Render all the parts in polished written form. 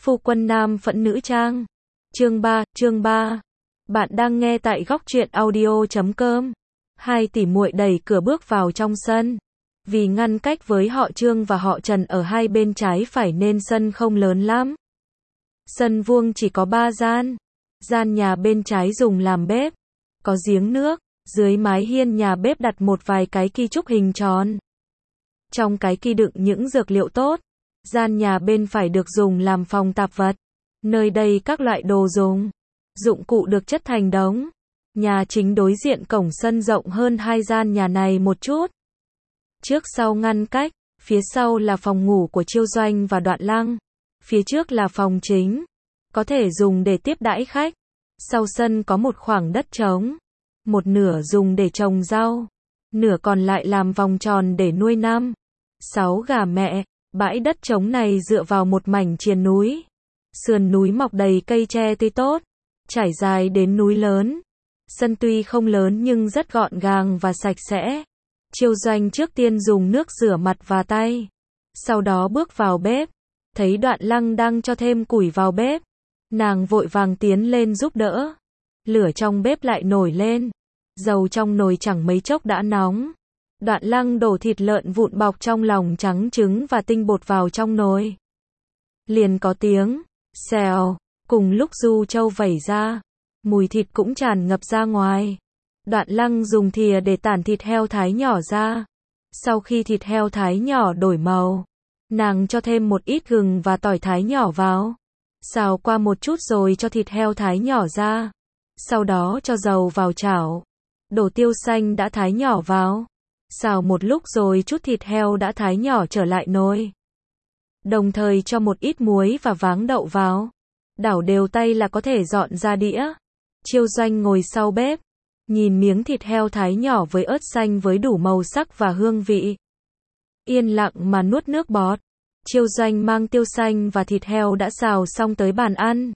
Phu quân nam phẫn nữ trang. Chương 3. Bạn đang nghe tại góc truyện audio.com. Hai tỷ muội đẩy cửa bước vào trong sân. Vì ngăn cách với họ Trương và họ Trần ở hai bên trái phải nên sân không lớn lắm. Sân vuông chỉ có 3 gian. Gian nhà bên trái dùng làm bếp. Có giếng nước. Dưới mái hiên nhà bếp đặt một vài cái ki trúc hình tròn. Trong cái ki đựng những dược liệu tốt. Gian nhà bên phải được dùng làm phòng tạp vật. Nơi đây các loại đồ dùng, dụng cụ được chất thành đống. Nhà chính đối diện cổng sân rộng hơn hai gian nhà này một chút. Trước sau ngăn cách, phía sau là phòng ngủ của Chiêu Doanh và Đoạn Lăng. Phía trước là phòng chính, có thể dùng để tiếp đãi khách. Sau sân có một khoảng đất trống, một nửa dùng để trồng rau, nửa còn lại làm vòng tròn để nuôi 5-6 gà mẹ. Bãi đất trống này dựa vào một mảnh triền núi. Sườn núi mọc đầy cây tre tươi tốt, trải dài đến núi lớn. Sân tuy không lớn nhưng rất gọn gàng và sạch sẽ. Chiêu Doanh trước tiên dùng nước rửa mặt và tay. Sau đó bước vào bếp. Thấy Đoạn Lăng đang cho thêm củi vào bếp. Nàng vội vàng tiến lên giúp đỡ. Lửa trong bếp lại nổi lên. Dầu trong nồi chẳng mấy chốc đã nóng. Đoạn Lăng đổ thịt lợn vụn bọc trong lòng trắng trứng và tinh bột vào trong nồi. Liền có tiếng xèo, cùng lúc du châu vẩy ra, mùi thịt cũng tràn ngập ra ngoài. Đoạn Lăng dùng thìa để tản thịt heo thái nhỏ ra. Sau khi thịt heo thái nhỏ đổi màu, nàng cho thêm một ít gừng và tỏi thái nhỏ vào. Xào qua một chút rồi cho thịt heo thái nhỏ ra. Sau đó cho dầu vào chảo. Đổ tiêu xanh đã thái nhỏ vào. Xào một lúc rồi chút thịt heo đã thái nhỏ trở lại nồi. Đồng thời cho một ít muối và váng đậu vào. Đảo đều tay là có thể dọn ra đĩa. Chiêu Doanh ngồi sau bếp. Nhìn miếng thịt heo thái nhỏ với ớt xanh với đủ màu sắc và hương vị. Yên lặng mà nuốt nước bọt. Chiêu Doanh mang tiêu xanh và thịt heo đã xào xong tới bàn ăn.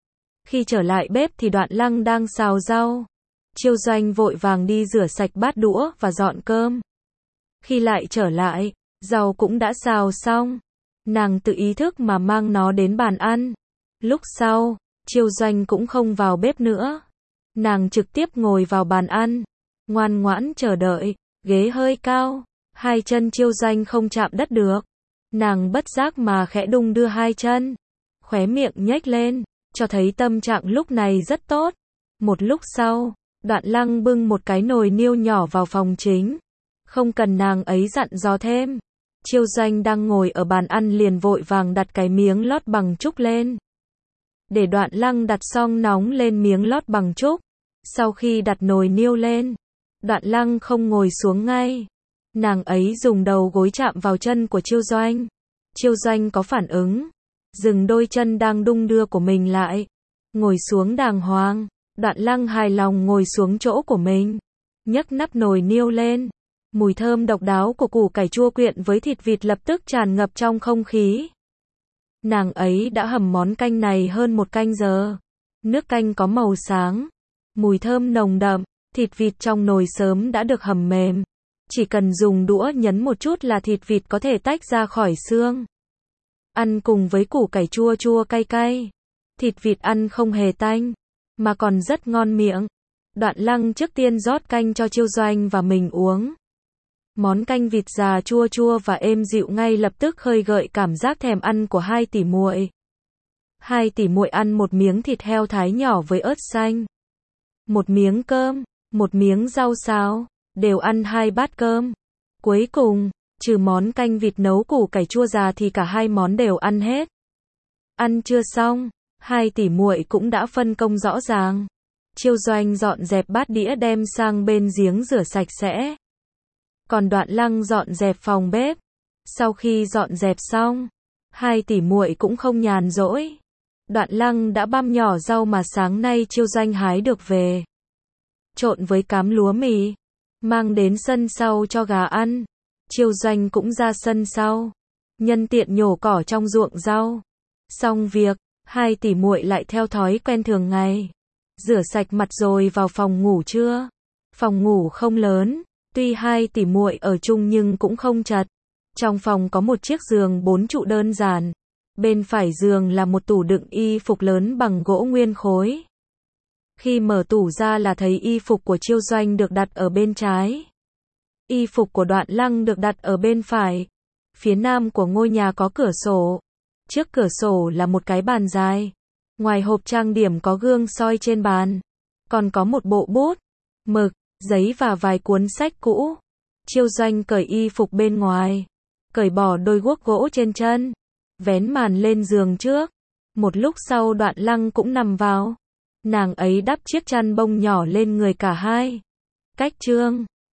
Khi trở lại bếp thì Đoạn Lăng đang xào rau. Chiêu Doanh vội vàng đi rửa sạch bát đũa và dọn cơm. Khi lại trở lại, rau cũng đã xào xong. Nàng tự ý thức mà mang nó đến bàn ăn. Lúc sau, Chiêu Doanh cũng không vào bếp nữa. Nàng trực tiếp ngồi vào bàn ăn, ngoan ngoãn chờ đợi, ghế hơi cao, hai chân Chiêu Doanh không chạm đất được. Nàng bất giác mà khẽ đung đưa hai chân, khóe miệng nhếch lên, cho thấy tâm trạng lúc này rất tốt. Một lúc sau, Đoạn Lăng bưng một cái nồi niêu nhỏ vào phòng chính. Không cần nàng ấy dặn dò thêm. Chiêu Doanh đang ngồi ở bàn ăn liền vội vàng đặt cái miếng lót bằng trúc lên. Để Đoạn Lăng đặt xong nóng lên miếng lót bằng trúc. Sau khi đặt nồi niêu lên, Đoạn Lăng không ngồi xuống ngay. Nàng ấy dùng đầu gối chạm vào chân của Chiêu Doanh. Chiêu Doanh có phản ứng, dừng đôi chân đang đung đưa của mình lại, ngồi xuống đàng hoàng. Đoạn Lăng hài lòng ngồi xuống chỗ của mình, nhấc nắp nồi niêu lên. Mùi thơm độc đáo của củ cải chua quyện với thịt vịt lập tức tràn ngập trong không khí. Nàng ấy đã hầm món canh này hơn 1 canh giờ. Nước canh có màu sáng, mùi thơm nồng đậm, thịt vịt trong nồi sớm đã được hầm mềm. Chỉ cần dùng đũa nhấn một chút là thịt vịt có thể tách ra khỏi xương. Ăn cùng với củ cải chua chua cay cay. Thịt vịt ăn không hề tanh, mà còn rất ngon miệng. Đoạn Lăng trước tiên rót canh cho Chiêu Doanh và mình uống. Món canh vịt già chua chua và êm dịu ngay lập tức khơi gợi cảm giác thèm ăn của hai tỷ muội. Hai tỷ muội ăn một miếng thịt heo thái nhỏ với ớt xanh, một miếng cơm, một miếng rau xào, đều ăn 2 bát cơm. Cuối cùng, trừ món canh vịt nấu củ cải chua già thì cả hai món đều ăn hết. Ăn chưa xong, hai tỷ muội cũng đã phân công rõ ràng. Chiêu Doanh dọn dẹp bát đĩa đem sang bên giếng rửa sạch sẽ. Còn Đoạn Lăng dọn dẹp phòng bếp. Sau khi dọn dẹp xong, hai tỷ muội cũng không nhàn rỗi. Đoạn Lăng đã băm nhỏ rau mà sáng nay Chiêu Doanh hái được về, trộn với cám lúa mì, mang đến sân sau cho gà ăn. Chiêu Doanh cũng ra sân sau, nhân tiện nhổ cỏ trong ruộng rau. Xong việc, hai tỷ muội lại theo thói quen thường ngày, rửa sạch mặt rồi vào phòng ngủ trưa. Phòng ngủ không lớn, tuy hai tỷ muội ở chung nhưng cũng không chật. Trong phòng có một chiếc giường 4 trụ đơn giản, Bên phải giường là một tủ đựng y phục lớn bằng gỗ nguyên khối. Khi mở tủ ra là thấy y phục của Chiêu Doanh được đặt ở bên trái. Y phục của Đoạn Lăng được đặt ở bên phải. Phía nam của ngôi nhà có cửa sổ. Trước cửa sổ là một cái bàn dài. Ngoài hộp trang điểm có gương soi trên bàn. Còn có một bộ bút, mực, giấy và vài cuốn sách cũ. Chiêu Doanh cởi y phục bên ngoài. Cởi bỏ đôi guốc gỗ trên chân. Vén màn lên giường trước. Một lúc sau Đoạn Lăng cũng nằm vào. Nàng ấy đắp chiếc chăn bông nhỏ lên người cả hai. Cách chương